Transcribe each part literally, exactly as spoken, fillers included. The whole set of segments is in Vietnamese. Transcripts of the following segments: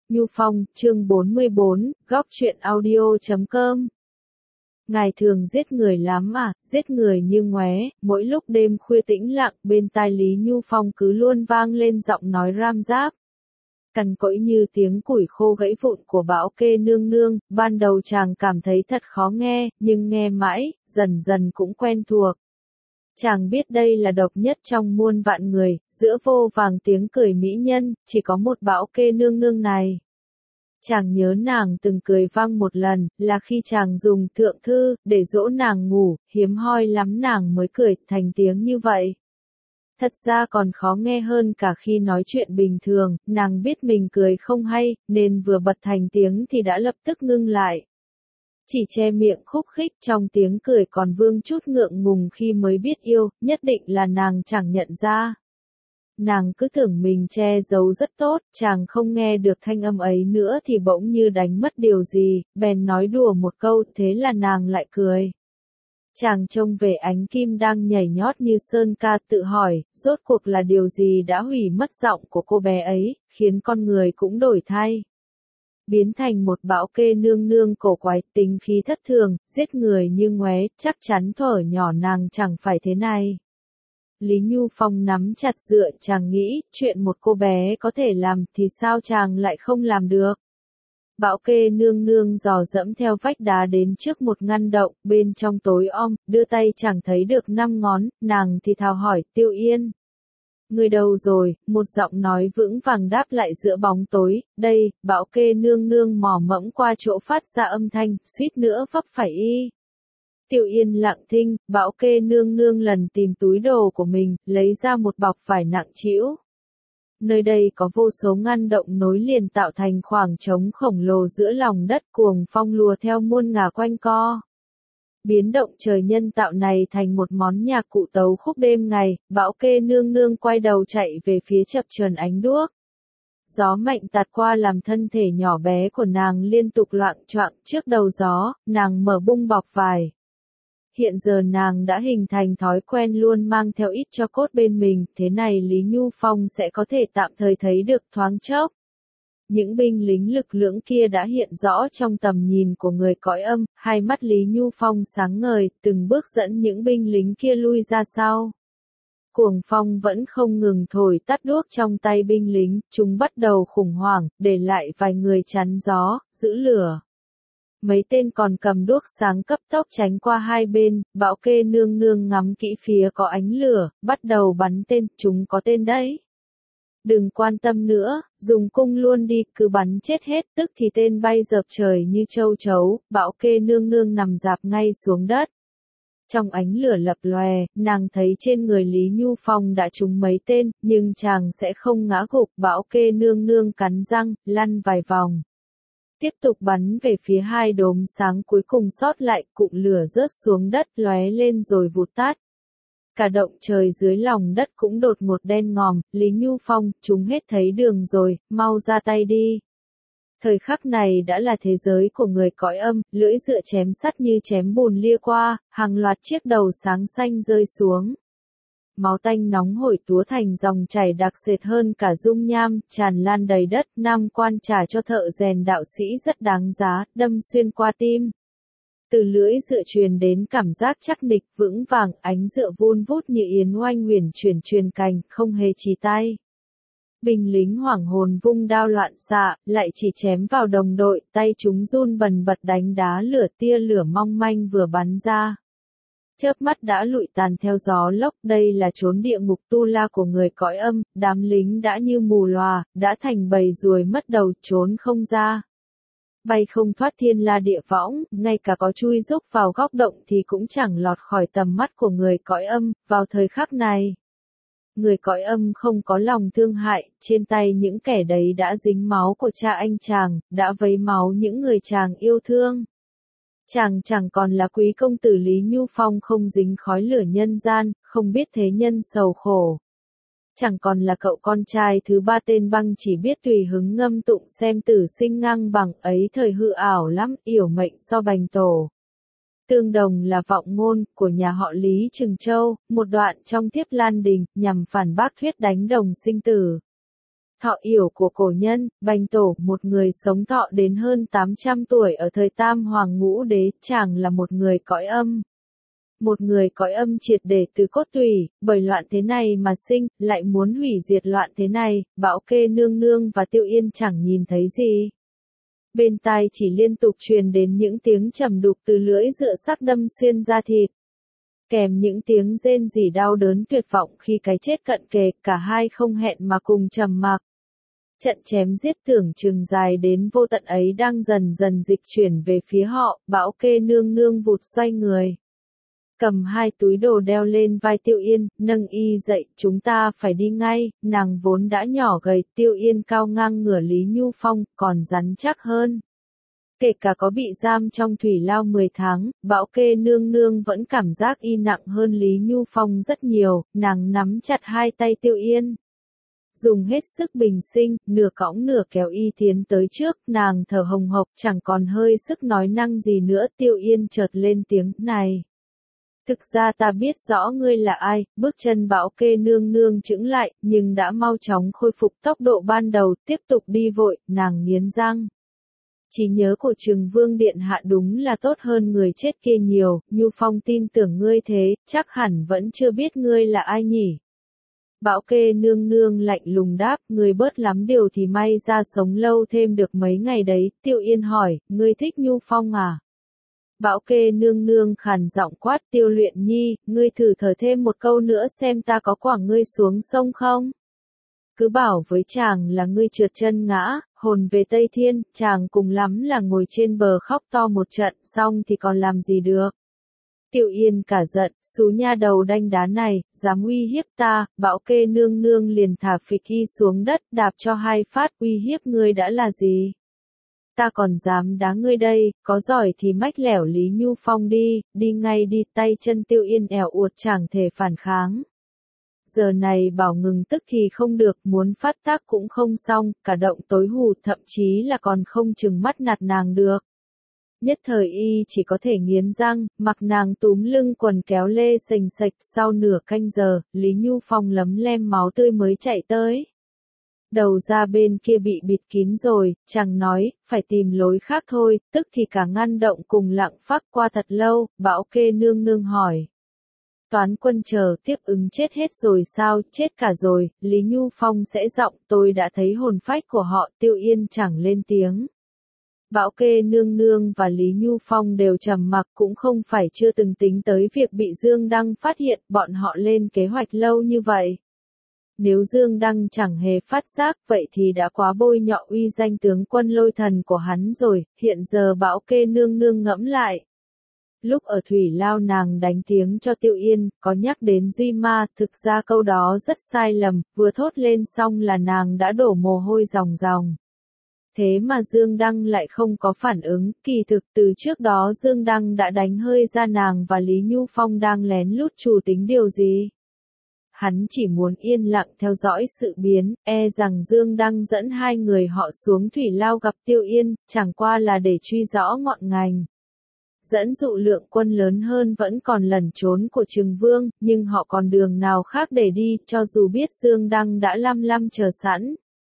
Nhu Phong, chương bốn mươi bốn, góc truyện audio chấm com. Ngài thường giết người lắm à, giết người như ngoé, mỗi lúc đêm khuya tĩnh lặng, bên tai Lý Nhu Phong cứ luôn vang lên giọng nói ram ráp. Cằn cỗi như tiếng củi khô gãy vụn của Bảo Kê nương nương, ban đầu chàng cảm thấy thật khó nghe, nhưng nghe mãi, dần dần cũng quen thuộc. Chàng biết đây là độc nhất trong muôn vạn người, giữa vô vàng tiếng cười mỹ nhân, chỉ có một Bảo Kê nương nương này. Chàng nhớ nàng từng cười vang một lần, là khi chàng dùng thượng thư, để dỗ nàng ngủ, hiếm hoi lắm nàng mới cười thành tiếng như vậy. Thật ra còn khó nghe hơn cả khi nói chuyện bình thường, nàng biết mình cười không hay, nên vừa bật thành tiếng thì đã lập tức ngưng lại. Chỉ che miệng khúc khích trong tiếng cười còn vương chút ngượng ngùng khi mới biết yêu, nhất định là nàng chẳng nhận ra. Nàng cứ tưởng mình che giấu rất tốt, chàng không nghe được thanh âm ấy nữa thì bỗng như đánh mất điều gì, bèn nói đùa một câu, thế là nàng lại cười. Chàng trông về ánh kim đang nhảy nhót như sơn ca tự hỏi, rốt cuộc là điều gì đã hủy mất giọng của cô bé ấy, khiến con người cũng đổi thay. Biến thành một Bảo Kê nương nương cổ quái, tính khí thất thường, giết người như ngoé, chắc chắn thuở nhỏ nàng chẳng phải thế này. Lý Nhu Phong nắm chặt dựa, chàng nghĩ, chuyện một cô bé có thể làm thì sao chàng lại không làm được. Bảo Kê nương nương dò dẫm theo vách đá đến trước một ngăn đậu, bên trong tối om, đưa tay chẳng thấy được năm ngón, nàng thì thào hỏi, Tiêu Yên. Người đâu rồi, một giọng nói vững vàng đáp lại giữa bóng tối, đây, Bảo Kê nương nương mò mẫm qua chỗ phát ra âm thanh, suýt nữa vấp phải y. Tiêu Yên lặng thinh, Bảo Kê nương nương lần tìm túi đồ của mình, lấy ra một bọc vải nặng trĩu. Nơi đây có vô số ngăn động nối liền tạo thành khoảng trống khổng lồ giữa lòng đất, cuồng phong lùa theo muôn ngả quanh co. Biến động trời nhân tạo này thành một món nhạc cụ tấu khúc đêm ngày, Bảo Kê nương nương quay đầu chạy về phía chập chờn ánh đuốc. Gió mạnh tạt qua làm thân thể nhỏ bé của nàng liên tục loạng choạng, trước đầu gió, nàng mở bung bọc vải. Hiện giờ nàng đã hình thành thói quen luôn mang theo ít cho cốt bên mình, thế này Lý Nhu Phong sẽ có thể tạm thời thấy được thoáng chốc. Những binh lính lực lưỡng kia đã hiện rõ trong tầm nhìn của người cõi âm, hai mắt Lý Nhu Phong sáng ngời, từng bước dẫn những binh lính kia lui ra sau. Cuồng phong vẫn không ngừng thổi tắt đuốc trong tay binh lính, chúng bắt đầu khủng hoảng, để lại vài người chắn gió, giữ lửa. Mấy tên còn cầm đuốc sáng cấp tốc tránh qua hai bên, Bảo Kê nương nương ngắm kỹ phía có ánh lửa, bắt đầu bắn tên, chúng có tên đấy. Đừng quan tâm nữa, dùng cung luôn đi, cứ bắn chết hết, tức thì tên bay dợp trời như châu chấu, Bảo Kê nương nương nằm rạp ngay xuống đất. Trong ánh lửa lập lòe, nàng thấy trên người Lý Nhu Phong đã trúng mấy tên, nhưng chàng sẽ không ngã gục, Bảo Kê nương nương cắn răng, lăn vài vòng. Tiếp tục bắn về phía hai đốm sáng cuối cùng sót lại, cụm lửa rớt xuống đất lóe lên rồi vụt tắt. Cả động trời dưới lòng đất cũng đột ngột đen ngòm, Lý Nhu Phong, chúng hết thấy đường rồi, mau ra tay đi. Thời khắc này đã là thế giới của người cõi âm, lưỡi dựa chém sắt như chém bùn lia qua, hàng loạt chiếc đầu sáng xanh rơi xuống. Máu tanh nóng hổi túa thành dòng chảy đặc sệt hơn cả dung nham, tràn lan đầy đất, nam quan trả cho thợ rèn đạo sĩ rất đáng giá, đâm xuyên qua tim. Từ lưỡi dựa truyền đến cảm giác chắc nịch, vững vàng, ánh dựa vun vút như yến oanh huyền chuyển truyền cành, không hề trì tay. Binh lính hoảng hồn vung đao loạn xạ, lại chỉ chém vào đồng đội, tay chúng run bần bật đánh đá lửa, tia lửa mong manh vừa bắn ra. Chớp mắt đã lụi tàn theo gió lốc, đây là chốn địa ngục tu la của người cõi âm, đám lính đã như mù lòa, đã thành bầy ruồi mất đầu, trốn không ra. Bay không thoát thiên la địa võng, ngay cả có chui rúc vào góc động thì cũng chẳng lọt khỏi tầm mắt của người cõi âm, vào thời khắc này. Người cõi âm không có lòng thương hại, trên tay những kẻ đấy đã dính máu của cha anh chàng, đã vấy máu những người chàng yêu thương. Chàng chẳng còn là quý công tử Lý Nhu Phong không dính khói lửa nhân gian, không biết thế nhân sầu khổ. Chẳng còn là cậu con trai thứ ba tên băng chỉ biết tùy hứng ngâm tụng xem tử sinh ngang bằng ấy thời hư ảo lắm, yểu mệnh so bành tổ. Tương đồng là vọng ngôn của nhà họ Lý Trừng Châu, một đoạn trong Thiếp Lan Đình, nhằm phản bác thuyết đánh đồng sinh tử. Thọ yểu của cổ nhân, Bành Tổ, một người sống thọ đến hơn tám trăm tuổi ở thời Tam Hoàng Ngũ Đế, chàng là một người cõi âm. Một người cõi âm triệt để từ cốt tủy, bởi loạn thế này mà sinh, lại muốn hủy diệt loạn thế này, Bảo Kê nương nương và Tiêu Yên chẳng nhìn thấy gì. Bên tai chỉ liên tục truyền đến những tiếng trầm đục từ lưỡi dựa sắc đâm xuyên da thịt. Kèm những tiếng rên rỉ đau đớn tuyệt vọng khi cái chết cận kề, cả hai không hẹn mà cùng trầm mặc. Trận chém giết tưởng chừng dài đến vô tận ấy đang dần dần dịch chuyển về phía họ, Bảo Kê nương nương vụt xoay người. Cầm hai túi đồ đeo lên vai Tiêu Yên, nâng y dậy, chúng ta phải đi ngay, nàng vốn đã nhỏ gầy, Tiêu Yên cao ngang ngửa Lý Nhu Phong, còn rắn chắc hơn. Kể cả có bị giam trong thủy lao mười tháng, Bảo Kê nương nương vẫn cảm giác y nặng hơn Lý Nhu Phong rất nhiều, nàng nắm chặt hai tay Tiêu Yên. Dùng hết sức bình sinh, nửa cõng nửa kéo y tiến tới trước, nàng thở hồng hộc, chẳng còn hơi sức nói năng gì nữa, Tiêu Yên chợt lên tiếng, này. Thực ra ta biết rõ ngươi là ai, bước chân Bảo Kê nương nương chững lại, nhưng đã mau chóng khôi phục tốc độ ban đầu, tiếp tục đi vội, nàng nghiến răng. Trí nhớ của Trừng Vương Điện Hạ đúng là tốt hơn người chết kia nhiều, Nhu Phong tin tưởng ngươi thế, chắc hẳn vẫn chưa biết ngươi là ai nhỉ. Bảo Kê nương nương lạnh lùng đáp, ngươi bớt lắm điều thì may ra sống lâu thêm được mấy ngày đấy, Tiêu Yên hỏi, ngươi thích Nhu Phong à? Bảo Kê nương nương khàn giọng quát, Tiêu Luyện Nhi, ngươi thử thở thêm một câu nữa xem ta có quẳng ngươi xuống sông không? Cứ bảo với chàng là ngươi trượt chân ngã, hồn về Tây Thiên, chàng cùng lắm là ngồi trên bờ khóc to một trận, xong thì còn làm gì được. Tiêu Yên cả giận, xú nha đầu đanh đá này, dám uy hiếp ta, Bảo Kê nương nương liền thả phịch y xuống đất, đạp cho hai phát, uy hiếp ngươi đã là gì? Ta còn dám đá ngươi đây, có giỏi thì mách lẻo Lý Nhu Phong đi, đi ngay đi, tay chân Tiêu Yên ẻo uột chẳng thể phản kháng. Giờ này bảo ngừng tức thì không được, muốn phát tác cũng không xong, cả động tối hù, thậm chí là còn không chừng mắt nạt nàng được. Nhất thời y chỉ có thể nghiến răng, mặc nàng túm lưng quần kéo lê sềnh sạch, sau nửa canh giờ, Lý Nhu Phong lấm lem máu tươi mới chạy tới. Đầu ra bên kia bị bịt kín rồi, chàng nói, phải tìm lối khác thôi, tức thì cả ngăn động cùng lặng phác qua thật lâu, Bảo Kê nương nương hỏi. Toán quân chờ tiếp ứng chết hết rồi sao, chết cả rồi, Lý Nhu Phong sẽ giọng, tôi đã thấy hồn phách của họ, Tiêu Yên chẳng lên tiếng. Bảo Kê nương nương và Lý Nhu Phong đều trầm mặc, cũng không phải chưa từng tính tới việc bị Dương Đăng phát hiện, bọn họ lên kế hoạch lâu như vậy. Nếu Dương Đăng chẳng hề phát giác, vậy thì đã quá bôi nhọ uy danh tướng quân Lôi Thần của hắn rồi, hiện giờ Bảo Kê nương nương ngẫm lại. Lúc ở Thủy Lao nàng đánh tiếng cho Tiêu Yên, có nhắc đến Duy Ma, thực ra câu đó rất sai lầm, vừa thốt lên xong là nàng đã đổ mồ hôi ròng ròng. Thế mà Dương Đăng lại không có phản ứng, kỳ thực từ trước đó Dương Đăng đã đánh hơi ra nàng và Lý Nhu Phong đang lén lút chủ tính điều gì. Hắn chỉ muốn yên lặng theo dõi sự biến, e rằng Dương Đăng dẫn hai người họ xuống Thủy Lao gặp Tiêu Yên, chẳng qua là để truy rõ ngọn ngành. Dẫn dụ lượng quân lớn hơn vẫn còn lẩn trốn của Trừng Vương, nhưng họ còn đường nào khác để đi, cho dù biết Dương Đăng đã lăm lăm chờ sẵn.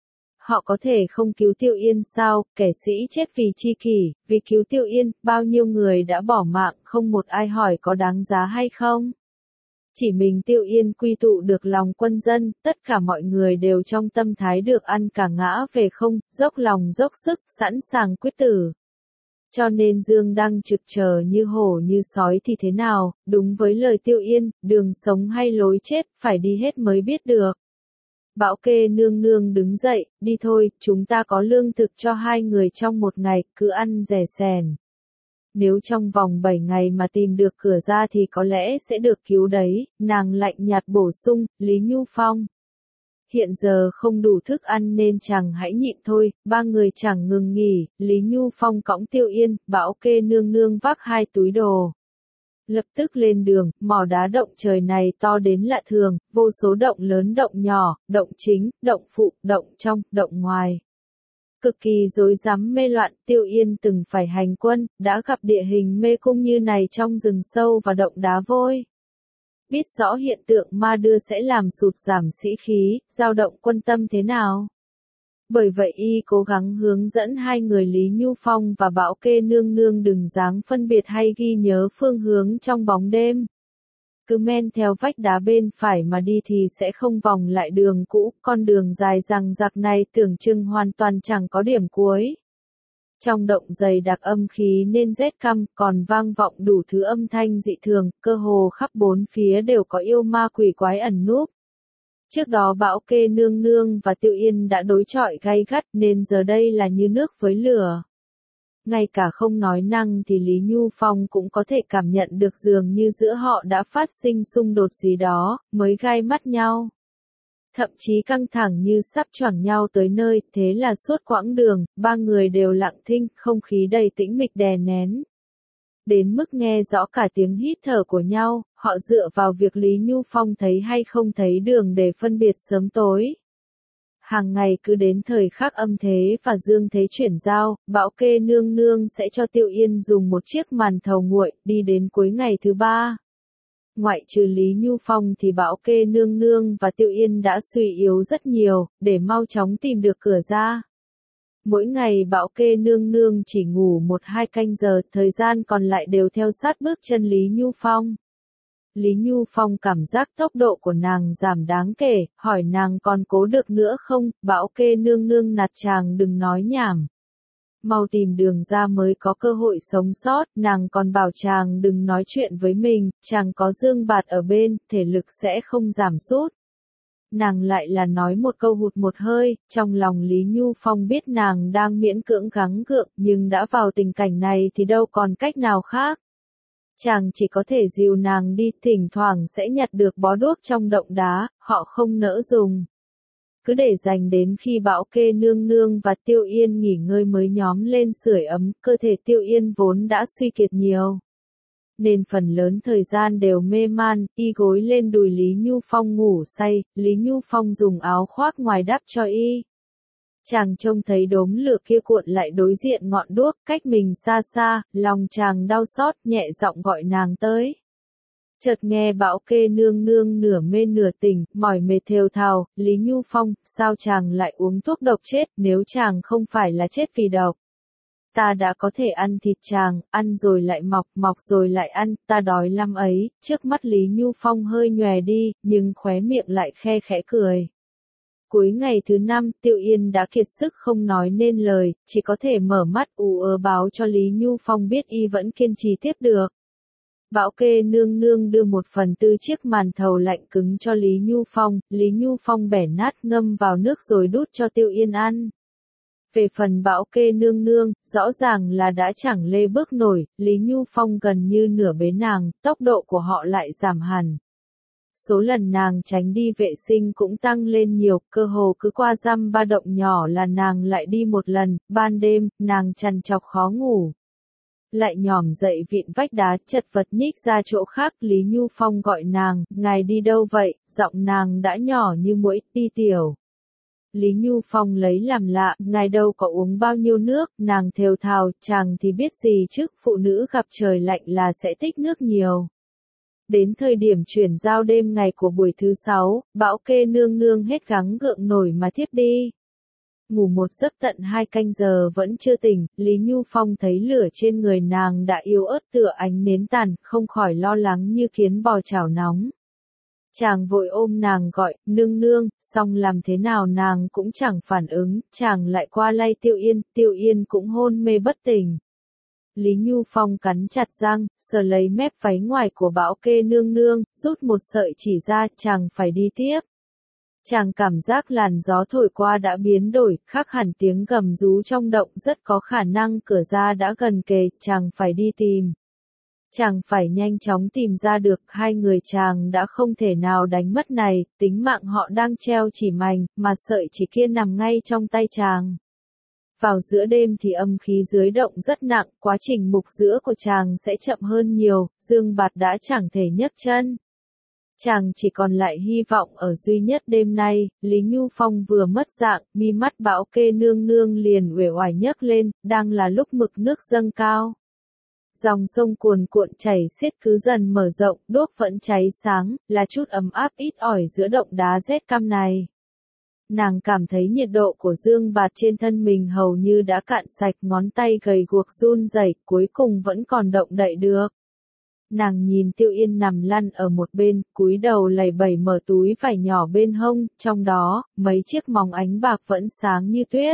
Họ có thể không cứu Tiêu Yên sao, kẻ sĩ chết vì chi kỷ, vì cứu Tiêu Yên, bao nhiêu người đã bỏ mạng, không một ai hỏi có đáng giá hay không. Chỉ mình Tiêu Yên quy tụ được lòng quân dân, tất cả mọi người đều trong tâm thái được ăn cả ngã về không, dốc lòng dốc sức, sẵn sàng quyết tử. Cho nên Dương Đăng trực chờ như hổ như sói thì thế nào, đúng với lời Tiêu Yên, đường sống hay lối chết, phải đi hết mới biết được. Bảo Kê nương nương đứng dậy, đi thôi, chúng ta có lương thực cho hai người trong một ngày, cứ ăn rẻ sẻn. Nếu trong vòng bảy ngày mà tìm được cửa ra thì có lẽ sẽ được cứu đấy, nàng lạnh nhạt bổ sung, Lý Nhu Phong. Hiện giờ không đủ thức ăn nên chàng hãy nhịn thôi, ba người chẳng ngừng nghỉ, Lý Nhu Phong cõng Tiêu Yên, Bảo Kê nương nương vác hai túi đồ. Lập tức lên đường, mỏ đá động trời này to đến lạ thường, vô số động lớn động nhỏ, động chính, động phụ, động trong, động ngoài. Cực kỳ rối rắm mê loạn, Tiêu Yên từng phải hành quân, đã gặp địa hình mê cung như này trong rừng sâu và động đá vôi. Biết rõ hiện tượng ma đưa sẽ làm sụt giảm sĩ khí, dao động quân tâm thế nào. Bởi vậy y cố gắng hướng dẫn hai người Lý Nhu Phong và Bảo Kê Nương Nương đừng dáng phân biệt hay ghi nhớ phương hướng trong bóng đêm. Cứ men theo vách đá bên phải mà đi thì sẽ không vòng lại đường cũ, con đường dài dằng dặc này tưởng chừng hoàn toàn chẳng có điểm cuối. Trong động dày đặc âm khí nên rét căm, còn vang vọng đủ thứ âm thanh dị thường, cơ hồ khắp bốn phía đều có yêu ma quỷ quái ẩn núp. Trước đó Bảo Kê Nương Nương và Tiêu Yên đã đối chọi gay gắt nên giờ đây là như nước với lửa. Ngay cả không nói năng thì Lý Nhu Phong cũng có thể cảm nhận được dường như giữa họ đã phát sinh xung đột gì đó, mới gai mắt nhau. Thậm chí căng thẳng như sắp choảng nhau tới nơi, thế là suốt quãng đường, ba người đều lặng thinh, không khí đầy tĩnh mịch đè nén. Đến mức nghe rõ cả tiếng hít thở của nhau, họ dựa vào việc Lý Nhu Phong thấy hay không thấy đường để phân biệt sớm tối. Hàng ngày cứ đến thời khắc âm thế và dương thế chuyển giao, Bảo Kê Nương Nương sẽ cho Tiêu Yên dùng một chiếc màn thầu nguội, đi đến cuối ngày thứ ba. Ngoại trừ Lý Nhu Phong thì Bảo Kê Nương Nương và Tiêu Yên đã suy yếu rất nhiều, để mau chóng tìm được cửa ra. Mỗi ngày Bảo Kê Nương Nương chỉ ngủ một hai canh giờ, thời gian còn lại đều theo sát bước chân Lý Nhu Phong. Lý Nhu Phong cảm giác tốc độ của nàng giảm đáng kể, hỏi nàng còn cố được nữa không, Bảo Kê Nương Nương nạt chàng đừng nói nhảm. Mau tìm đường ra mới có cơ hội sống sót, nàng còn bảo chàng đừng nói chuyện với mình, chàng có Dương Bạt ở bên, thể lực sẽ không giảm sút. Nàng lại là nói một câu hụt một hơi, trong lòng Lý Nhu Phong biết nàng đang miễn cưỡng gắng gượng, nhưng đã vào tình cảnh này thì đâu còn cách nào khác. Chàng chỉ có thể dìu nàng đi, thỉnh thoảng sẽ nhặt được bó đuốc trong động đá, họ không nỡ dùng. Cứ để dành đến khi Bảo Kê Nương Nương và Tiêu Yên nghỉ ngơi mới nhóm lên sưởi ấm, cơ thể Tiêu Yên vốn đã suy kiệt nhiều. Nên phần lớn thời gian đều mê man, y gối lên đùi Lý Nhu Phong ngủ say, Lý Nhu Phong dùng áo khoác ngoài đắp cho y. Chàng trông thấy đốm lửa kia cuộn lại đối diện ngọn đuốc, cách mình xa xa, lòng chàng đau xót, nhẹ giọng gọi nàng tới. Chợt nghe Bảo Kê Nương Nương nửa mê nửa tỉnh, mỏi mệt thều thào, Lý Nhu Phong, sao chàng lại uống thuốc độc chết, nếu chàng không phải là chết vì độc. Ta đã có thể ăn thịt chàng, ăn rồi lại mọc, mọc rồi lại ăn, ta đói lắm ấy, trước mắt Lý Nhu Phong hơi nhòe đi, nhưng khóe miệng lại khe khẽ cười. Cuối ngày thứ năm, Tiêu Yên đã kiệt sức không nói nên lời, chỉ có thể mở mắt ù ớ báo cho Lý Nhu Phong biết y vẫn kiên trì tiếp được. Bảo Kê Nương Nương đưa một phần tư chiếc màn thầu lạnh cứng cho Lý Nhu Phong, Lý Nhu Phong bẻ nát ngâm vào nước rồi đút cho Tiêu Yên ăn. Về phần Bảo Kê Nương Nương, rõ ràng là đã chẳng lê bước nổi, Lý Nhu Phong gần như nửa bế nàng, tốc độ của họ lại giảm hẳn. Số lần nàng tránh đi vệ sinh cũng tăng lên nhiều, cơ hồ cứ qua dăm ba động nhỏ là nàng lại đi một lần, ban đêm, nàng trằn trọc khó ngủ. Lại nhòm dậy vịn vách đá, chật vật nhích ra chỗ khác, Lý Nhu Phong gọi nàng, ngài đi đâu vậy, giọng nàng đã nhỏ như muỗi, đi tiểu. Lý Nhu Phong lấy làm lạ, ngài đâu có uống bao nhiêu nước, nàng thều thào, chàng thì biết gì chứ, phụ nữ gặp trời lạnh là sẽ tích nước nhiều. Đến thời điểm chuyển giao đêm ngày của buổi thứ sáu, Bảo Kê Nương Nương hết gắng gượng nổi mà thiếp đi. Ngủ một giấc tận hai canh giờ vẫn chưa tỉnh, Lý Nhu Phong thấy lửa trên người nàng đã yếu ớt tựa ánh nến tàn, không khỏi lo lắng như kiến bò chảo nóng. Chàng vội ôm nàng gọi, nương nương, xong làm thế nào nàng cũng chẳng phản ứng, chàng lại qua lay Tiêu Yên, Tiêu Yên cũng hôn mê bất tỉnh. Lý Nhu Phong cắn chặt răng, sờ lấy mép váy ngoài của Bảo Kê Nương Nương, rút một sợi chỉ ra, chàng phải đi tiếp. Chàng cảm giác làn gió thổi qua đã biến đổi, khác hẳn tiếng gầm rú trong động, rất có khả năng cửa ra đã gần kề, chàng phải đi tìm. Chàng phải nhanh chóng tìm ra được, hai người chàng đã không thể nào đánh mất này, tính mạng họ đang treo chỉ mành, mà sợi chỉ kia nằm ngay trong tay chàng. Vào giữa đêm thì âm khí dưới động rất nặng, quá trình mục giữa của chàng sẽ chậm hơn nhiều, Dương Bạt đã chẳng thể nhấc chân. Chàng chỉ còn lại hy vọng ở duy nhất đêm nay, Lý Nhu Phong vừa mất dạng, mi mắt Bảo Kê Nương Nương liền uể oải nhấc lên, đang là lúc mực nước dâng cao. Dòng sông cuồn cuộn chảy xiết cứ dần mở rộng, đuốc vẫn cháy sáng, là chút ấm áp ít ỏi giữa động đá rét căm này. Nàng cảm thấy nhiệt độ của dương bạt trên thân mình hầu như đã cạn sạch, ngón tay gầy guộc run rẩy, cuối cùng vẫn còn động đậy được. Nàng nhìn Tiêu Yên nằm lăn ở một bên, cúi đầu lầy bẩy mở túi vải nhỏ bên hông, trong đó, mấy chiếc móng ánh bạc vẫn sáng như tuyết.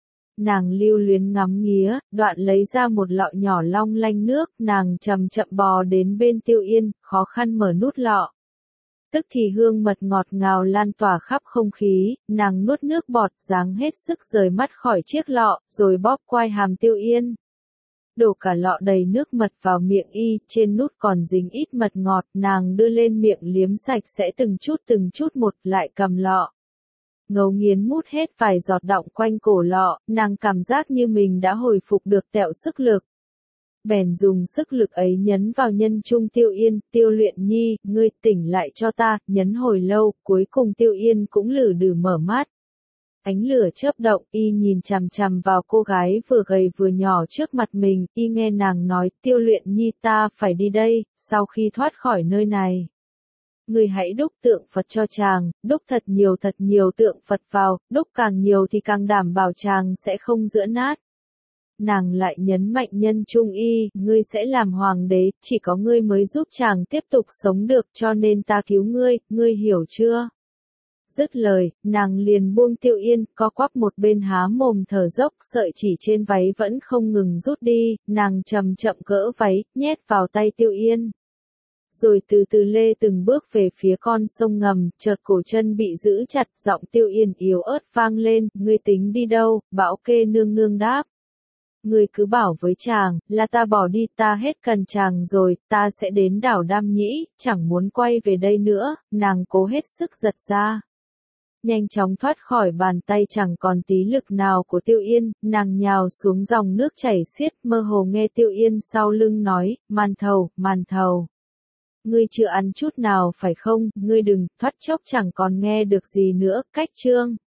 Nàng lưu luyến ngắm nghía, đoạn lấy ra một lọ nhỏ long lanh nước, nàng chậm chậm bò đến bên Tiêu Yên, khó khăn mở nút lọ. Tức thì hương mật ngọt ngào lan tỏa khắp không khí, nàng nuốt nước bọt, dáng hết sức rời mắt khỏi chiếc lọ, rồi bóp quai hàm Tiêu Yên. Đổ cả lọ đầy nước mật vào miệng y, trên nút còn dính ít mật ngọt, nàng đưa lên miệng liếm sạch sẽ từng chút từng chút một, lại cầm lọ. Ngấu nghiến mút hết vài giọt đọng quanh cổ lọ, nàng cảm giác như mình đã hồi phục được tẹo sức lực. Bèn dùng sức lực ấy nhấn vào nhân trung Tiêu Yên, Tiêu Luyện Nhi, ngươi tỉnh lại cho ta, nhấn hồi lâu, cuối cùng Tiêu Yên cũng lử đử mở mắt. Ánh lửa chớp động, y nhìn chằm chằm vào cô gái vừa gầy vừa nhỏ trước mặt mình, y nghe nàng nói, Tiêu Luyện Nhi ta phải đi đây, sau khi thoát khỏi nơi này. Ngươi hãy đúc tượng Phật cho chàng, đúc thật nhiều thật nhiều tượng Phật vào, đúc càng nhiều thì càng đảm bảo chàng sẽ không giữa nát. Nàng lại nhấn mạnh nhân trung y, ngươi sẽ làm hoàng đế, chỉ có ngươi mới giúp chàng tiếp tục sống được, cho nên ta cứu ngươi, ngươi hiểu chưa? Dứt lời, nàng liền buông Tiêu Yên, co quắp một bên há mồm thở dốc, sợi chỉ trên váy vẫn không ngừng rút đi, nàng chậm chậm gỡ váy, nhét vào tay Tiêu Yên. Rồi từ từ lê từng bước về phía con sông ngầm, chợt cổ chân bị giữ chặt, giọng Tiêu Yên yếu ớt vang lên, ngươi tính đi đâu, Bảo Kê nương nương đáp. Ngươi cứ bảo với chàng, là ta bỏ đi, ta hết cần chàng rồi, ta sẽ đến đảo Đam Nhĩ, chẳng muốn quay về đây nữa, nàng cố hết sức giật ra. Nhanh chóng thoát khỏi bàn tay chẳng còn tí lực nào của Tiêu Yên, nàng nhào xuống dòng nước chảy xiết, mơ hồ nghe Tiêu Yên sau lưng nói, màn thầu, màn thầu. Ngươi chưa ăn chút nào phải không, ngươi đừng, thoát chốc chẳng còn nghe được gì nữa, cách chương.